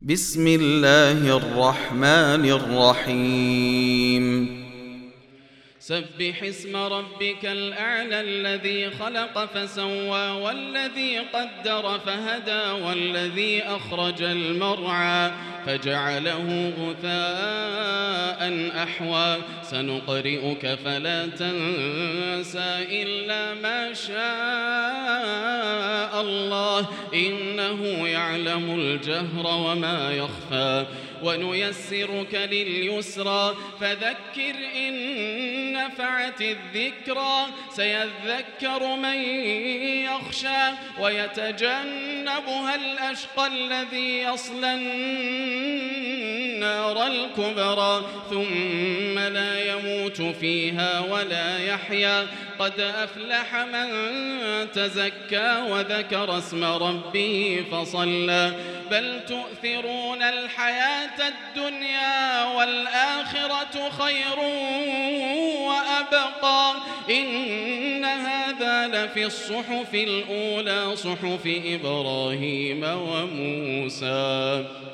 بسم الله الرحمن الرحيم سبح اسم ربك الأعلى الذي خلق فسوى والذي قدر فهدى والذي أخرج المرعى فجعله غثاء أحوى سنقرئك فلا تنسى إلا ما شاء الله إنه يعلم الجهر وما يخفى ونيسرك لليسرى فذكر إن نفعت الذكرى سيذكر من يخشى ويتجنبها الأشقى الذي يصلى النار الكبرى ثم لا يموت فيها ولا يحيا قد أفلح من تزكى وذكر اسم ربه فصلى بل تؤثرون الحياة الدنيا والآخرة خير وأبقى إن هذا لفي الصحف الأولى صحف إبراهيم وموسى.